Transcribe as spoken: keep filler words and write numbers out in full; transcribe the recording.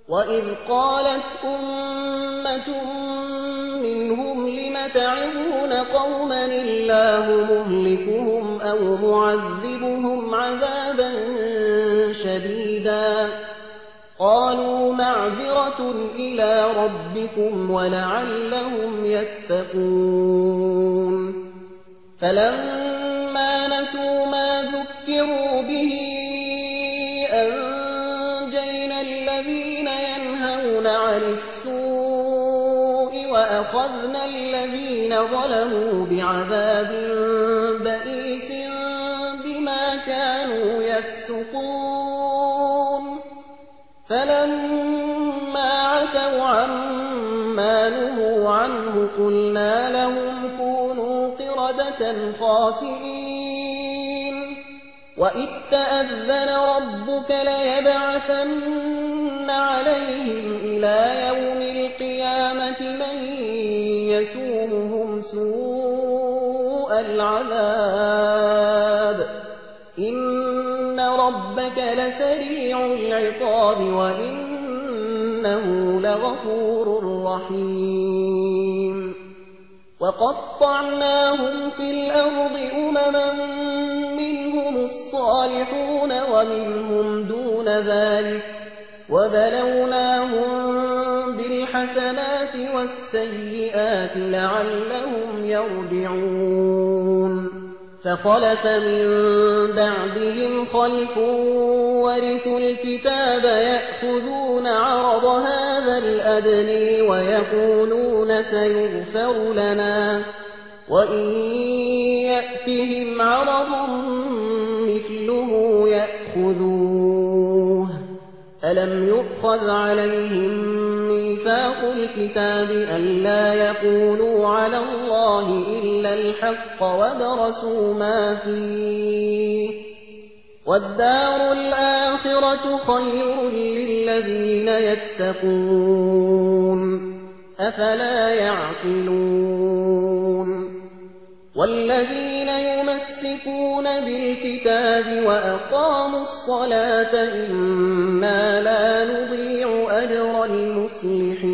وإذ قالت أمة منهم لم تعظون قوما الله مهلكهم أو معذبهم عذابا شديدا قالوا معذرة إلى ربكم ولعلهم يتقون فلما نسوا ما ذكروا به أنجينا الذين ينهون عن السوء وأخذنا الذين ظلموا بعذاب بئيس بما كانوا يفسقون فلما عتوا عما نهوا عنه قلنا لهم كونوا قردة خاسئين وإذ تأذن ربك ليبعثن عليهم إلى يوم القيامة من يسومهم سوء العذاب إن ربك لسريع العقاب وإنه لغفور رحيم وقطعناهم في الأرض أمما منهم الصالحون ومنهم دون ذلك وبلوناهم بالحسنات والسيئات لعلهم يرجعون فخلف من بعدهم خلف ورثوا الكتاب يأخذون عرض هذا الأدنى ويقولون سيغفر لنا وإن يأتهم عرض مثله يأخذوه ألم يؤخذ عليهم ميثاق الكتاب ألا يقولوا على الله إلا الحق ودرسوا ما فيه والدار الآخرة خير للذين يتقون أفلا يعقلون والذين يمسكون بالكتاب وأقاموا الصلاة إنا لا نضيع أجر المصلحين